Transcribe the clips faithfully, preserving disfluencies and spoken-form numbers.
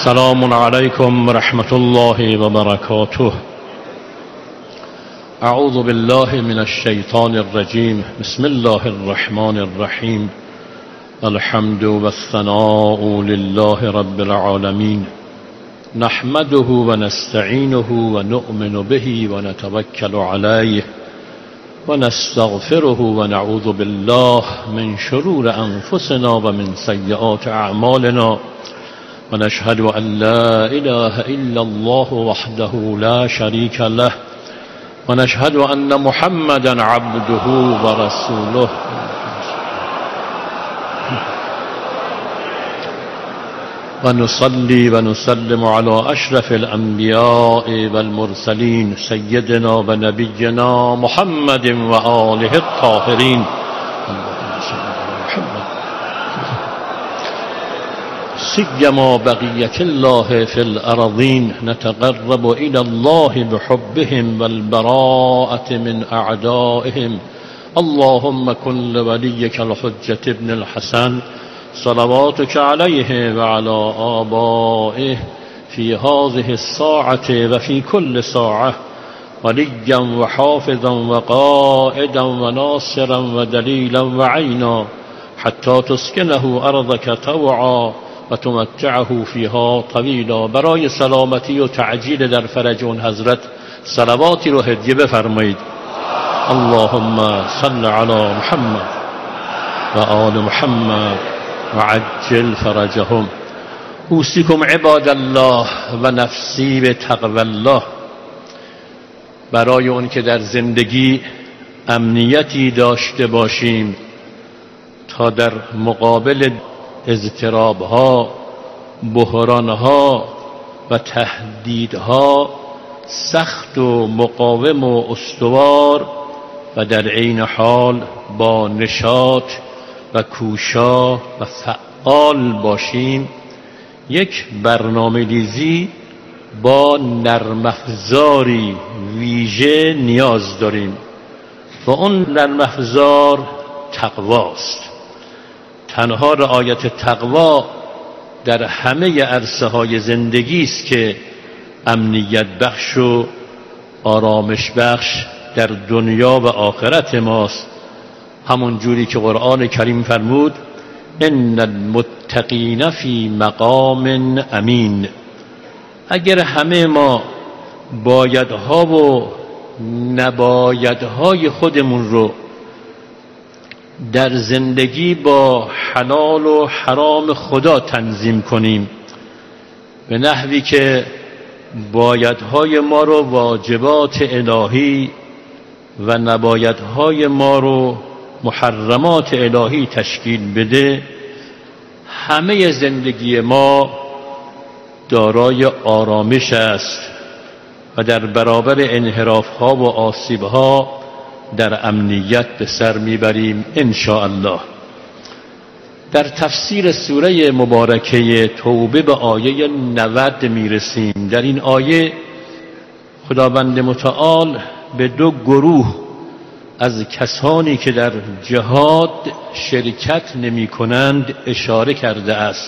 السلام عليكم ورحمة الله وبركاته. أعوذ بالله من الشيطان الرجيم. بسم الله الرحمن الرحيم. الحمد والثناء لله رب العالمين، نحمده ونستعينه ونؤمن به ونتوكل عليه ونستغفره ونعوذ بالله من شرور أنفسنا ومن سيئات أعمالنا، ونشهد أن لا إله إلا الله وحده لا شريك له، ونشهد أن محمدا عبده ورسوله. ونصلي ونسلم على أشرف الأنبياء والمرسلين سيدنا ونبينا محمد وآله الطاهرين. سيما بقية الله في الأرضين، نتقرب إلى الله بحبهم والبراءة من أعدائهم. اللهم كن لوليك الحجة ابن الحسن صلواتك عليه وعلى آبائه في هذه الساعة وفي كل ساعة وليا وحافظا وقائدا وناصرا ودليلا وعينا، حتى تسكنه أرضك طوعا وتمتعه فيها طویلا. برای سلامتی و تعجیل در فرج اون حضرت صلواتی رو هدیه بفرمایید. اللهم صل علی محمد و آل محمد و عجل فرجهم. اوصیکم عباد الله و نفسی به تقوی الله. برای اون که در زندگی امنیتی داشته باشیم تا در مقابل اضطراب‌ها، بحران‌ها و تهدیدها سخت و مقاوم و استوار و در عین حال با نشاط و کوشا و فعال باشیم، یک برنامه‌ریزی با نرم افزاری ویژه نیاز داریم و اون نرم افزار تقواست. تنها رعایت تقوا در همه عرصه های زندگی است که امنیت بخش و آرامش بخش در دنیا و آخرت ماست. همون جوری که قرآن کریم فرمود ان المتقین فی مقام امین. اگر همه ما بایدها و نبایدهای خودمون رو در زندگی با حلال و حرام خدا تنظیم کنیم به نحوی که بایدهای ما رو واجبات الهی و نبایدهای ما رو محرمات الهی تشکیل بده، همه زندگی ما دارای آرامش است و در برابر انحراف‌ها و آسیب‌ها در امنیت به سر میبریم ان شاء الله. در تفسیر سوره مبارکه توبه به آیه نود میرسیم. در این آیه خداوند متعال به دو گروه از کسانی که در جهاد شرکت نمی کنند اشاره کرده است.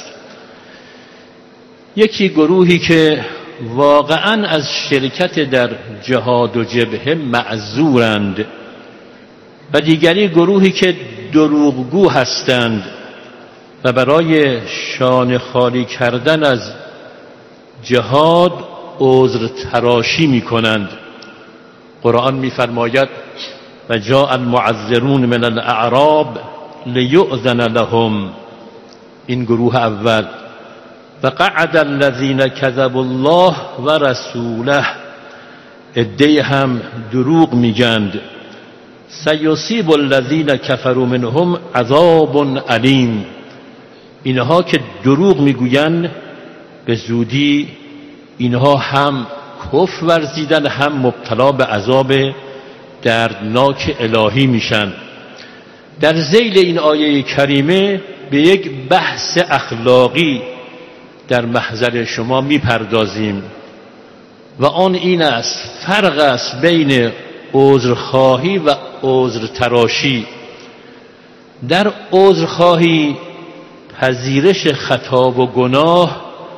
یکی گروهی که واقعا از شرکت در جهاد و جبهه معذورند و دیگری گروهی که دروغگو هستند و برای شانه خالی کردن از جهاد عذر تراشی می کنند. قرآن می فرماید و جاء المعذرون من الاعراب لیؤذن لهم. این گروه اول. و قعد الذین کذبوا الله و رسوله. عده هم دروغ میگند. سیصیب الذین کفروا منهم عذاب علیم. اینها که دروغ میگویند به زودی اینها هم کفر ورزیدن هم مبتلا به عذاب دردناک الهی میشن. در ذیل این آیه کریمه به یک بحث اخلاقی در محضر شما میپردازیم و آن این است: فرق است بین عذرخواهی و عذر تراشی. در عذرخواهی پذیرش خطا و گناه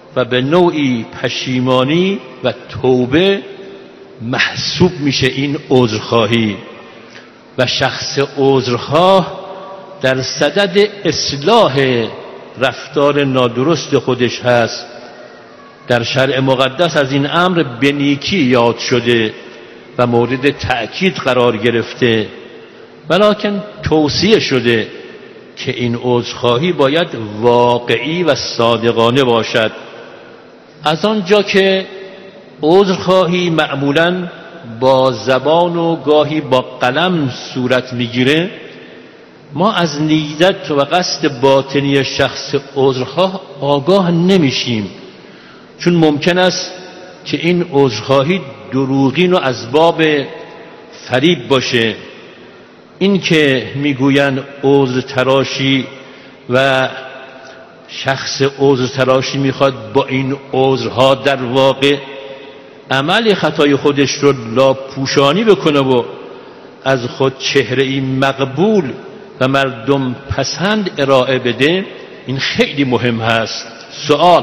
و به نوعی پشیمانی و توبه محسوب میشه این عذرخواهی. و شخص عذرخواه در صدد اصلاح رفتار نادرست خودش هست. در شرع مقدس از این امر به نیکی یاد شده و مورد تأکید قرار گرفته، ولکن توصیه شده که این عذرخواهی باید واقعی و صادقانه باشد. از آنجا که عذرخواهی معمولاً با زبان و گاهی با قلم صورت میگیره، ما از نیت و قصد باطنی شخص عذرخواه آگاه نمیشیم، چون ممکن است که این عذرخواهی دروغین و از باب فریب باشه. این که میگوین عذر تراشی و شخص عذر تراشی میخواد با این عذرها در واقع عمل خطای خودش رو لاپوشانی بکنه و از خود چهره‌ای مقبول و مردم پسند ارائه بده، این خیلی مهم هست. سوال: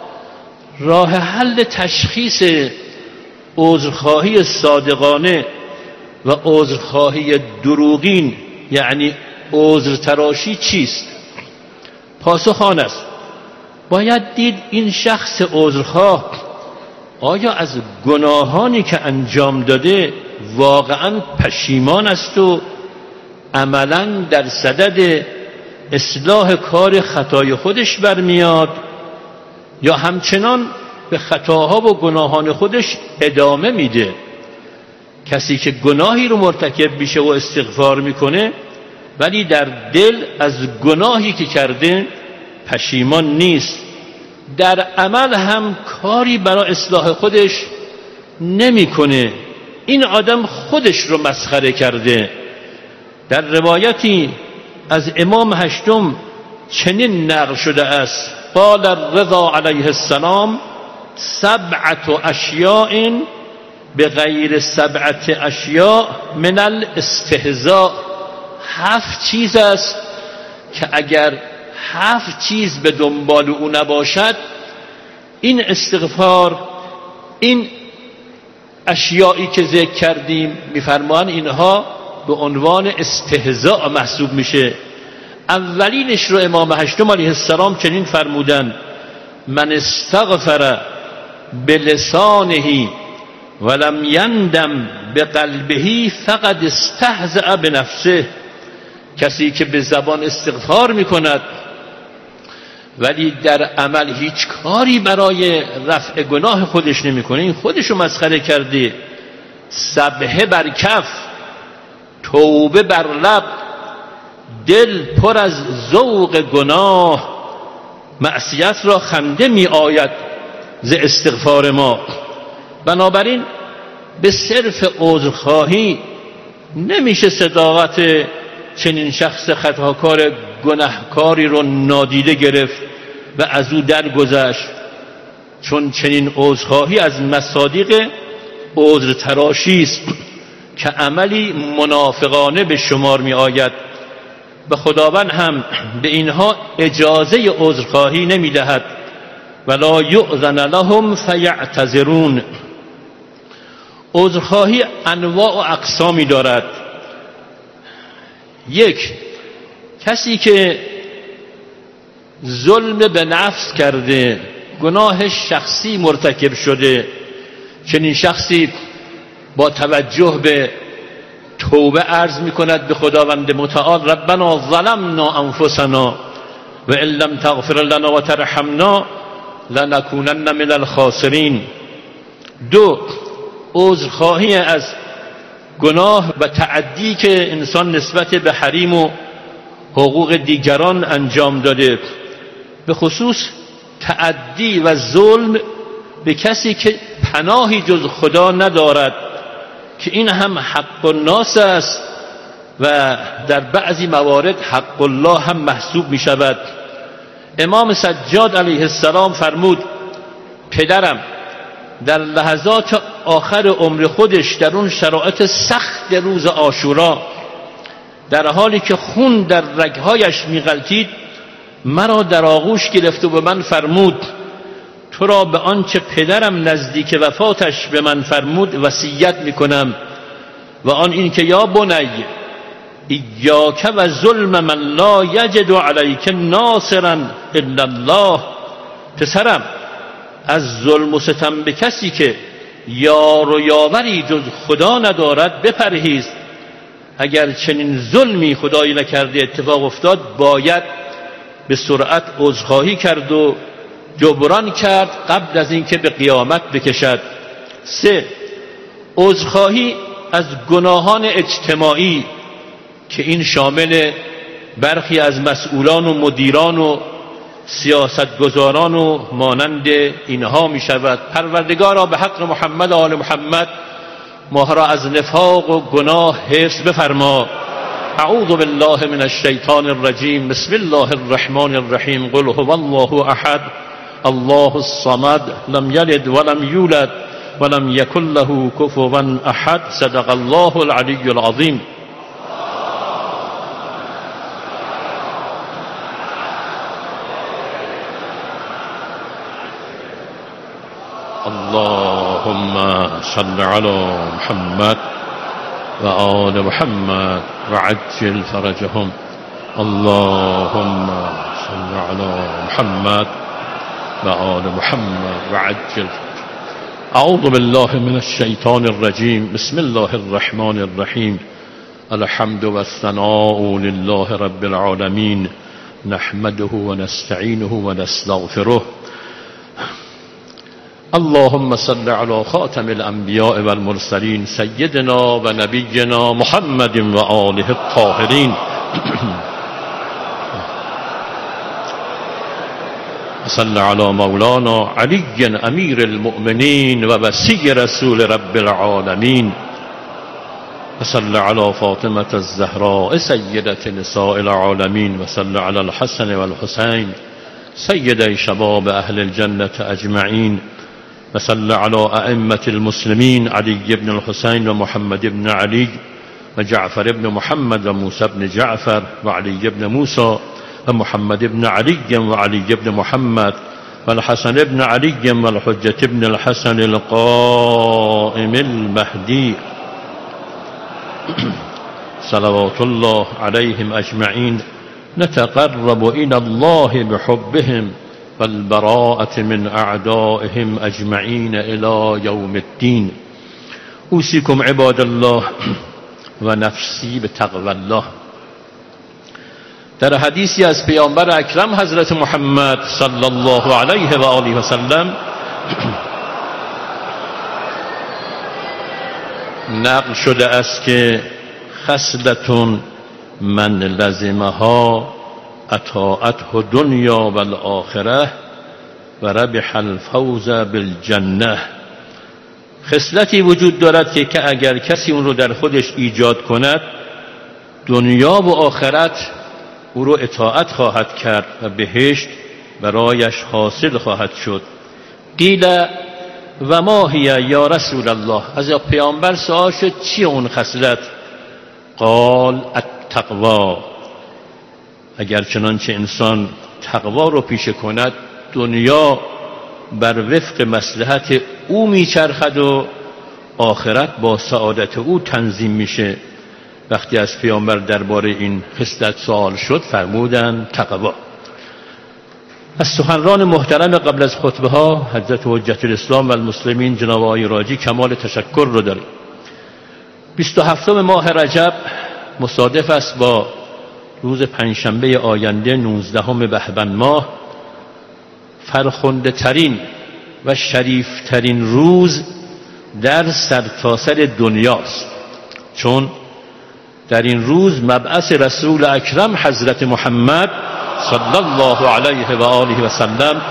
راه حل تشخیص عذرخواهی صادقانه و عذرخواهی دروغین یعنی عذر تراشی چیست؟ پاسخ آن است باید دید این شخص عذرخواه آیا از گناهانی که انجام داده واقعا پشیمان است و عملا در صدد اصلاح کار خطای خودش برمیاد، یا همچنان به خطاها و گناهان خودش ادامه میده. کسی که گناهی رو مرتکب میشه و استغفار میکنه ولی در دل از گناهی که کرده پشیمان نیست، در عمل هم کاری برای اصلاح خودش نمیکنه، این آدم خودش رو مسخره کرده. در روایتی از امام هشتم چنین نقل شده است: قال الرضا علیه السلام سبعت اشیاء بغیر سبعت اشیاء من الاستهزاء. هفت چیز است که اگر هفت چیز به دنبال او نباشد، این استغفار، این اشیایی که ذکر کردیم میفرمان اینها به عنوان استهزاء محسوب میشه. اولینش رو امام هشتم علیه السلام چنین فرمودن: من استغفر بلسانه ولم یندم بقلبه فقد استهزأ بنفسه. کسی که به زبان استغفار میکند ولی در عمل هیچ کاری برای رفع گناه خودش نمیکنه، این خودشو مسخره کرده. سبحه بر کف، توبه بر لب، دل پر از ذوق گناه، معصیت را خنده می آید ز استغفار ما. بنابراین به صرف عذرخواهی نمیشه صداقت چنین شخص خطاکار گناهکاری رو نادیده گرفت و از او درگذشت، چون چنین عذرخواهی از مصادیق عذر تراشی است که عملی منافقانه به شمار می آید و خداوند هم به اینها اجازه عذرخواهی نمی دهد. ولا یؤذن لهم فیعتذرون. عذرخواهی انواع و اقسامی دارد. یک، کسی که ظلم به نفس کرده، گناه شخصی مرتکب شده، چنین شخصی با توجه به توبه عرض می کند به خداوند متعال: ربنا ظلمنا انفسنا و ان لم تغفر لنا و ترحمنا لنکونن من الخاسرین. دو، عذرخواهی از گناه و تعدی که انسان نسبت به حریم و حقوق دیگران انجام داده، به خصوص تعدی و ظلم به کسی که پناهی جز خدا ندارد، که این هم حق الناس است و در بعضی موارد حق الله هم محسوب می شود. امام سجاد علیه السلام فرمود: پدرم در لحظات آخر عمر خودش در اون شرایط سخت روز عاشورا، در حالی که خون در رگهایش می‌غلتید، مرا در آغوش گرفت و به من فرمود: تو را به آنچه پدرم نزدیک وفاتش به من فرمود وصیت میکنم و آن این که یا بنی ایاک و ظلم من لا یجد علیک ناصرا الا الله. پسرم از ظلم و ستم به کسی که یار و یاوری جز خدا ندارد بپرهیز. اگر چنین ظلمی خدایی نکرده اتفاق افتاد باید به سرعت عذرخواهی کرد و جبران کرد قبل از اینکه به قیامت بکشد. سه، عذرخواهی از گناهان اجتماعی که این شامل برخی از مسئولان و مدیران و سیاستگزاران و مانند اینها می شود. پروردگارا به حق محمد و آل محمد ما را از نفاق و گناه حفظ بفرما. اعوذ بالله من الشیطان الرجیم. بسم الله الرحمن الرحیم. قل هو الله احد الله الصمد لم یلد ولم یولد ولم یکن له کفوا احد. صدق الله العلی العظیم. اللهم صل على محمد و آل محمد و عجل فرجهم. اللهم صل على محمد و آل محمد و عجل. اعوذ بالله من الشیطان الرجیم. بسم الله الرحمن الرحیم. الحمد والثناء لله رب العالمین نحمده و نستعینه و نستغفره. اللهم صل على خاتم الانبیاء والمرسلین سیدنا و نبینا محمد و آله الطاهرین. صل على مولانا علی امیر المؤمنین و وصی رسول رب العالمین. وصل على فاطمة الزهراء سیدة نساء العالمین. وصل على الحسن والحسین سیدي شباب اهل الجنة اجمعین. وصل على أئمة المسلمين علي بن الحسين ومحمد بن علي وجعفر بن محمد وموسى بن جعفر وعلي بن موسى ومحمد بن علي وعلي بن محمد والحسن بن علي والحجة بن الحسن القائم المهدي صلوات الله عليهم أجمعين. نتقرب إلى الله بحبهم والبراءة من أعدائهم أجمعين إلى يوم الدين. أوصيكم عباد الله و نفسی بتقوى الله. در حدیثی از پیامبر اکرم حضرت محمد صلی الله علیه و آله و سلم نقل شده است که خصلتون من لزمها اطاعته دنیا و الاخره و ربح الفوز بالجنه. خصلتی وجود دارد که که اگر کسی اون رو در خودش ایجاد کند دنیا و آخرت او رو اطاعت خواهد کرد و بهشت برایش حاصل خواهد شد. قیل و ما هی یا رسول الله. از پیامبر سوال شد چی اون خصلت؟ قال التقوا. اگر چنانچه انسان تقوا رو پیشه کند دنیا بر وفق مصلحت او میچرخد و آخرت با سعادت او تنظیم میشه. وقتی از پیامبر درباره این خصلت سوال شد فرمودند تقوا. از سخنران محترم قبل از خطبه ها حضرت حجت الاسلام و المسلمین جناب آقای راجی کمال تشکر رو داریم. بیست و هفتم ماه رجب مصادف است با روز پنجشنبه آینده نوزدهم بهمن ماه. فرخنده ترین و شریف ترین روز در سرتاسر دنیاست، چون در این روز مبعث رسول اکرم حضرت محمد صلی الله علیه و آله و سلم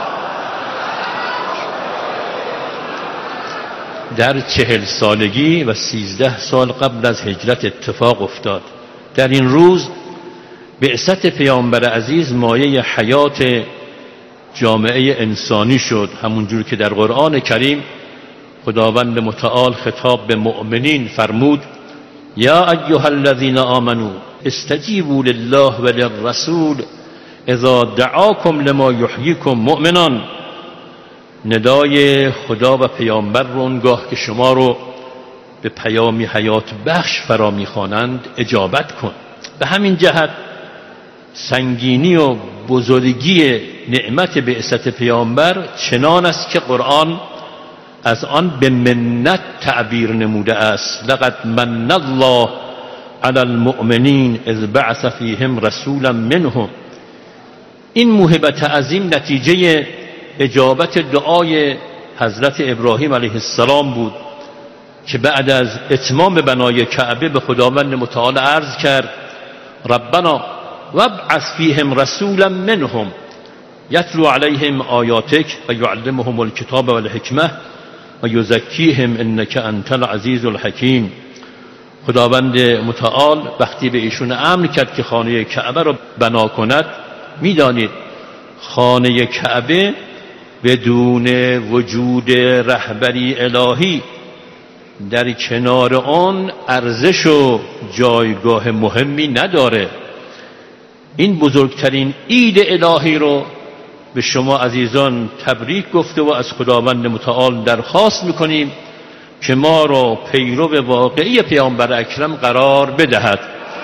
در چهل سالگی و سیزده سال قبل از هجرت اتفاق افتاد. در این روز بعثت پیامبر عزیز مایه حیات جامعه انسانی شد، همونجور که در قرآن کریم خداوند متعال خطاب به مؤمنین فرمود یا ایها الذین آمنوا استجیبوا لله و للرسول اذا دعاکم لما یحییکم. مؤمنان ندای خدا و پیامبر رو اونگاه که شما رو به پیامی حیات بخش فرا میخوانند اجابت کن. به همین جهت سنگینی و بزرگی نعمت بعثت پیامبر چنان است که قرآن از آن به منت تعبیر نموده است. لقد من الله علی المؤمنین اذ بعث فیهم رسولا منهم. این موهبت عظیم نتیجه اجابت دعای حضرت ابراهیم علیه السلام بود که بعد از اتمام بنای کعبه به خداوند متعال عرض کرد ربنا وابعث فیهم رسولا منهم یتلو علیهم آیاتک و یعلمهم الکتاب والحکمه و یزکیهم انک انت العزیز الحکیم. خداوند متعال وقتی به ایشون امر کرد که خانه کعبه را بنا کند، میدانید خانه کعبه بدون وجود رهبری الهی در کنار آن ارزش و جایگاه مهمی نداره. این بزرگترین عید الهی رو به شما عزیزان تبریک گفته و از خداوند متعال درخواست میکنیم که ما را پیرو واقعی پیامبر اکرم قرار بدهد.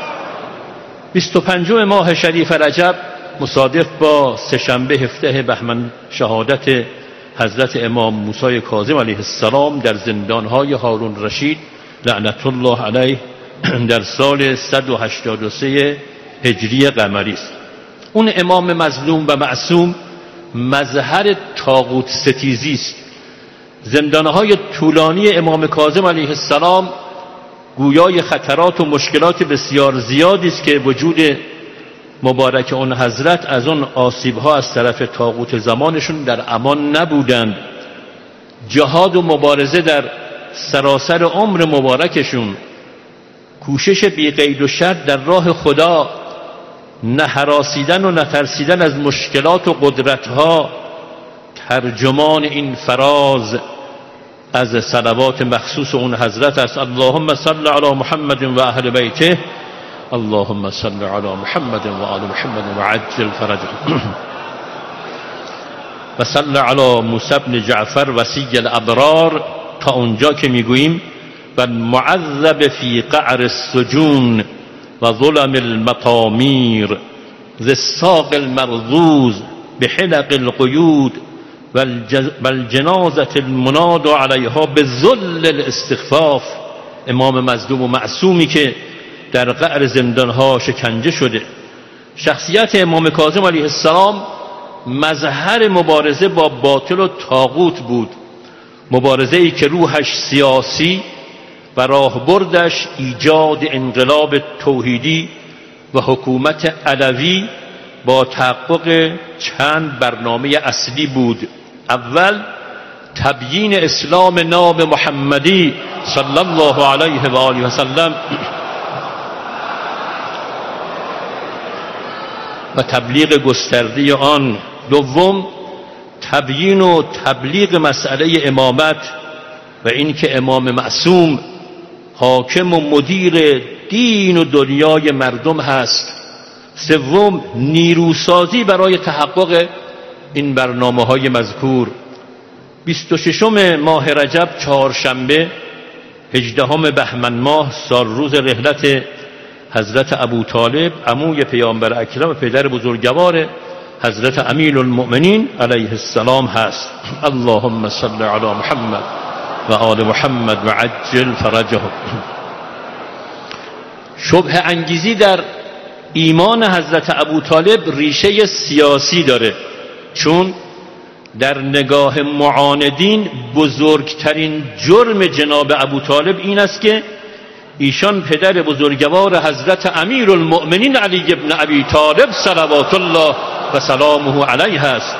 بیست و پنجم ماه شریف رجب مصادف با سه‌شنبه هفده بهمن شهادت حضرت امام موسی کاظم علیه السلام در زندانهای هارون رشید لعنت الله علیه در سال صد و هشتاد و سه هجری قمری است. اون امام مظلوم و معصوم مظهر طاغوت ستیزی است. زندانهای طولانی امام کاظم علیه السلام گویای خطرات و مشکلات بسیار زیادی است که وجود مبارک اون حضرت از اون آسیب‌ها از طرف طاغوت زمانشون در امان نبودند. جهاد و مبارزه در سراسر عمر مبارکشون، کوشش بی قید و شرط در راه خدا، نه هراسیدن و نه ترسیدن از مشکلات و قدرت‌ها، ترجمان این فراز از صلوات مخصوص اون حضرت است. اللهم صل علی محمد و اهل بیته، اللهم صل علی محمد و آل محمد و عجل فرجهم و صل علی موسی بن جعفر وصی الابرار، تا اونجا که میگوییم و معذب فی قعر السجون و ظلم المطامیر ذی الساق المرضوز بحلق القیود و الجنازة المناد علیها بذل الاستخفاف. امام مظلوم و معصومی که در قعر زندانها شکنجه شده. شخصیت امام کاظم علیه السلام مظهر مبارزه با باطل و طاغوت بود، مبارزه‌ای که روحش سیاسی و راهبردش ایجاد انقلاب توحیدی و حکومت علوی با تحقق چند برنامه اصلی بود. اول تبیین اسلام ناب محمدی صلی الله علیه و آله و سلم و تبلیغ گسترده آن. دوم تبیین و تبلیغ مسئله امامت و اینکه امام معصوم حاکم و مدیر دین و دنیای مردم هست. سوم نیروسازی برای تحقق این برنامه های مذکور. بیست و ششم ماه رجب چهارشنبه هجدهم بهمن ماه سال روز رحلت حضرت ابو طالب عموی پیامبر اکرم و پدر بزرگوار حضرت امیر المؤمنین علیه السلام هست. اللهم صل علی محمد و آل محمد و عجل فرجهم. شبه انگیزی در ایمان حضرت ابو طالب ریشه سیاسی داره، چون در نگاه معاندین بزرگترین جرم جناب ابو طالب این است که ایشان پدر بزرگوار حضرت امیر المؤمنین علی ابن ابی طالب صلوات الله و سلامه علیه است.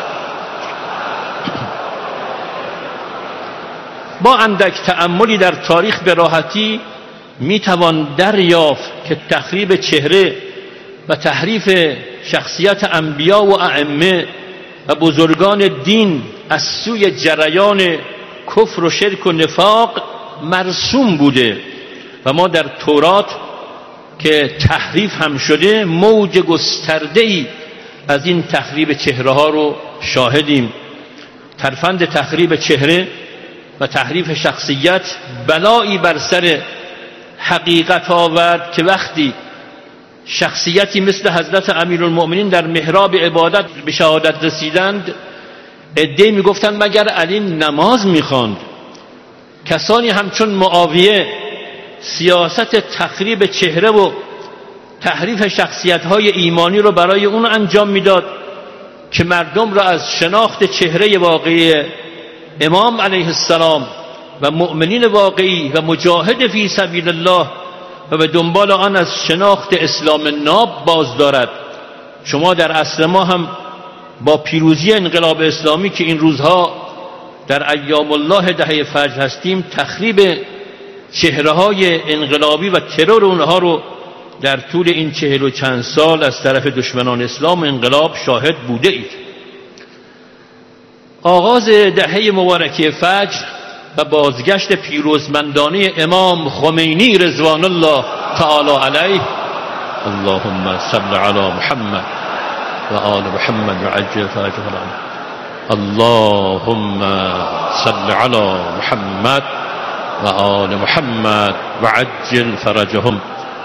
با اندک تأملی در تاریخ به راحتی میتوان دریافت که تخریب چهره و تحریف شخصیت انبیا و ائمه و بزرگان دین از سوی جریان کفر و شرک و نفاق مرسوم بوده و ما در تورات که تحریف هم شده موج گسترده‌ای از این تخریب چهره ها رو شاهدیم. ترفند تخریب چهره و تحریف شخصیت بلایی بر سر حقیقت آورد که وقتی شخصیتی مثل حضرت امیرالمؤمنین در محراب عبادت به شهادت رسیدند، عده‌ای میگفتند مگر علی نماز میخواند. کسانی همچون معاویه سیاست تخریب چهره و تحریف شخصیت‌های ایمانی رو برای اون انجام میداد که مردم را از شناخت چهره واقعی امام علیه السلام و مؤمنین واقعی و مجاهد فی سبیل الله و به دنبال آن از شناخت اسلام ناب باز دارد. شما در عصر ما هم با پیروزی انقلاب اسلامی که این روزها در ایام الله دهه فجر هستیم، تخریب چهره‌های انقلابی و ترور اونها رو در طول این چهل و چند سال از طرف دشمنان اسلام و انقلاب شاهد بوده اید. آغاز دهه مبارکه فجر و بازگشت پیروزمندانه امام خمینی رضوان الله تعالی علیه، اللهم صل علی محمد و آل محمد و عجل فرجهم، اللهم صل علی محمد و آل محمد و عجل فرجهم،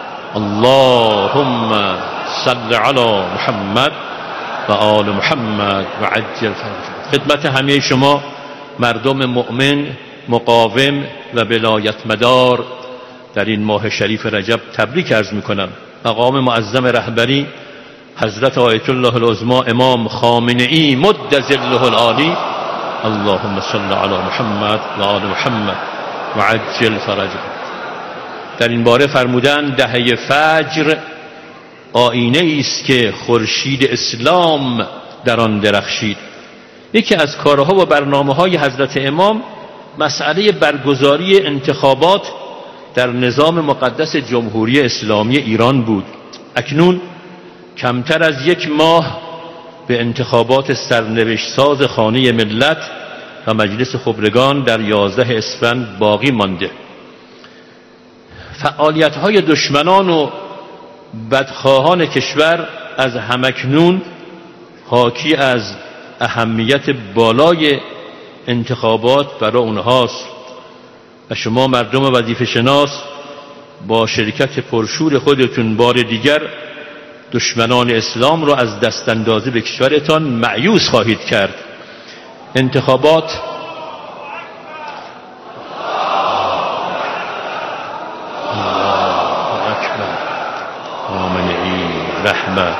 اللهم صل علی محمد و آل محمد و عجل فرجهم. خدمت همه شما مردم مؤمن، مقاوم و ولایت مدار در این ماه شریف رجب تبریک عرض میکنم. مقام معظم رهبری حضرت آیت الله العظما امام خامنه‌ای مد ظله العالی، اللهم صل علی محمد و آل محمد و عجل فرجهم. در این باره فرمودند دهه فجر آینه است که خورشید اسلام در آن درخشید. یکی از کارها و برنامه‌های حضرت امام مسئله برگزاری انتخابات در نظام مقدس جمهوری اسلامی ایران بود. اکنون کمتر از یک ماه به انتخابات سرنوشت ساز خانه ملت و مجلس خبرگان در یازده اسفند باقی مانده. فعالیت‌های دشمنان و بدخواهان کشور از همکنون حاکی از اهمیت بالای انتخابات برای اونهاست و شما مردم وظیفه شناس با شرکت پرشور خودتون بار دیگر دشمنان اسلام را از دست اندازی به کشورتان مأیوس خواهید کرد. انتخابات الله اکبر، خامنه‌ای رحمت،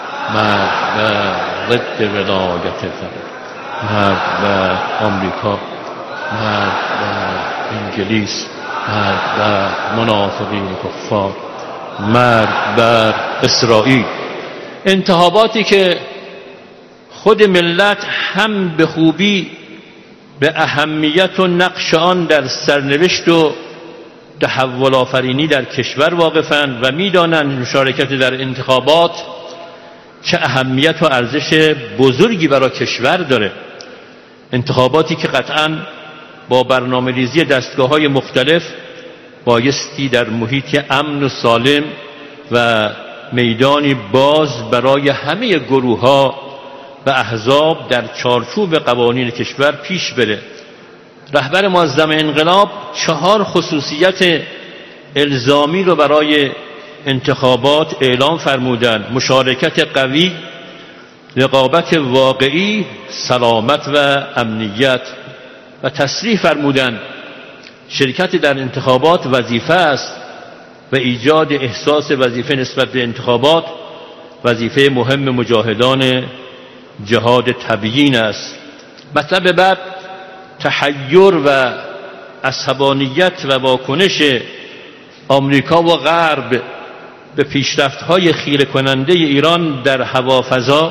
مرد و ضد ولایت فرد، مرد و آمریکا، مرد و انگلیس، مرد و منافقین کفار، مرد بر اسرائیل. انتخاباتی که خود ملت هم به خوبی به اهمیت و نقش آن در سرنوشت و تحول آفرینی در کشور واقفند و می‌دانند مشارکت در انتخابات چه اهمیت و ارزش بزرگی برای کشور داره. انتخاباتی که قطعاً با برنامه ریزی دستگاه‌های مختلف بایستی در محیط امن و سالم و میدانی باز برای همه گروه‌ها و احزاب در چارچوب قوانین کشور پیش بره. رهبر معظم انقلاب چهار خصوصیت الزامی رو برای انتخابات اعلام فرمودند: مشارکت قوی، رقابت واقعی، سلامت و امنیت. و تصریح فرمودند شرکت در انتخابات وظیفه است و ایجاد احساس وظیفه نسبت به انتخابات وظیفه مهم مجاهدان جهاد تبیین است. مطلب بعد تحیر و عصبانیت و واکنش آمریکا و غرب به پیشرفت‌های خیره کننده ایران در هوافضا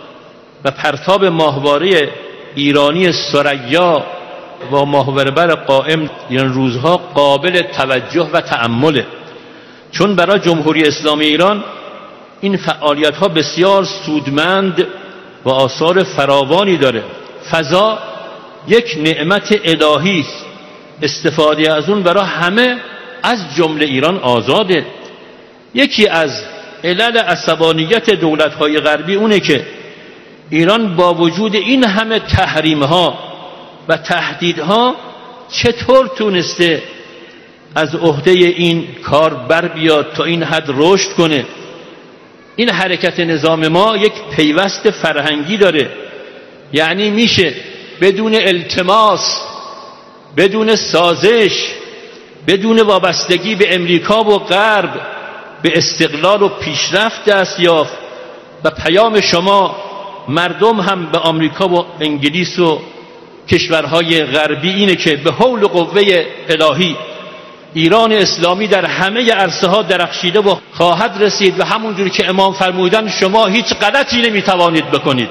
و پرتاب ماهواره ایرانی ثریا و ماهواره بر قائم این روزها قابل توجه و تأمله، چون برای جمهوری اسلامی ایران این فعالیت‌ها بسیار سودمند و آثار فراوانی داره. فضا یک نعمت الهی است، استفاده از اون برای همه از جمله ایران آزاده. یکی از علل عصبانیت دولت‌های غربی اونه که ایران با وجود این همه تحریم‌ها و تهدیدها چطور تونسته از عهده این کار بر بیاد تا این حد رشد کنه. این حرکت نظام ما یک پیوست فرهنگی داره، یعنی میشه بدون التماس، بدون سازش، بدون وابستگی به امریکا و غرب به استقلال و پیشرفت دست یافت. و پیام شما مردم هم به آمریکا و انگلیس و کشورهای غربی اینه که به حول و قوه الهی ایران اسلامی در همه عرصه ها درخشیده و خواهد رسید و همونجوری که امام فرمودن شما هیچ غلطی نمیتوانید بکنید.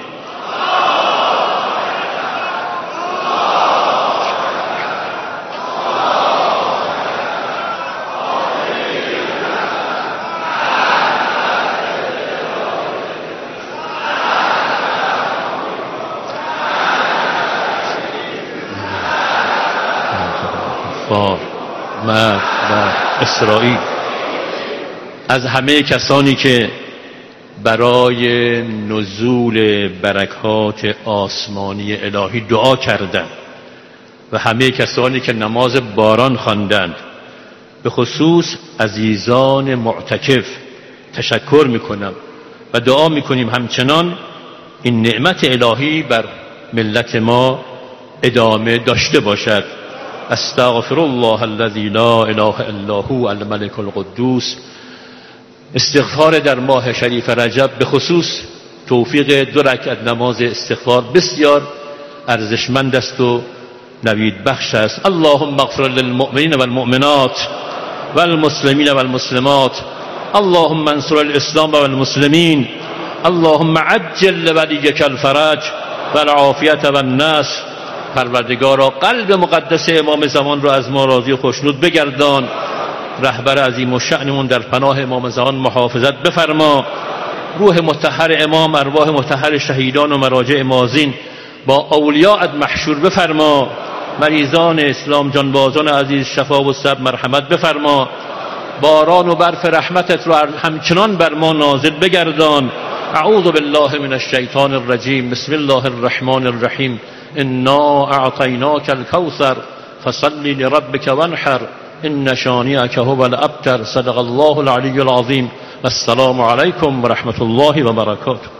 مرد و اسرائیل، از همه کسانی که برای نزول برکات آسمانی الهی دعا کردند و همه کسانی که نماز باران خواندند، به خصوص عزیزان معتکف تشکر میکنم و دعا میکنیم همچنان این نعمت الهی بر ملت ما ادامه داشته باشد. استغفر الله الذي لا اله الا هو الملك القدوس. استغفار در ماه شریف رجب به خصوص توفیق دو رکعت نماز استغفار بسیار ارزشمند است و نوید بخش است. اللهم اغفر للمؤمنین والمؤمنات والمسلمین والمسلمات. اللهم انصر الاسلام والمسلمین. اللهم عجل لولیک الفرج والعافیت والنصر. پروردگارا قلب مقدس امام زمان را از ما راضی و خوشنود بگردان. رهبر عظیم الشأنمون در پناه امام زمان محافظت بفرما. روح مطهر امام، ارواح مطهر شهیدان و مراجع مازین با اولیاءت محشور بفرما. مریضان اسلام جانبازان عزیز شفا و صبر مرحمت بفرما. باران و برف رحمتت را همچنان بر ما نازل بگردان. اعوذ بالله من الشیطان الرجیم. بسم الله الرحمن الرحیم. انا اعطیناک الکوثر فصل لربک وانحر ان شانئک هو الابتر. صدق الله العلی العظیم. والسلام علیکم و رحمت الله و برکاته.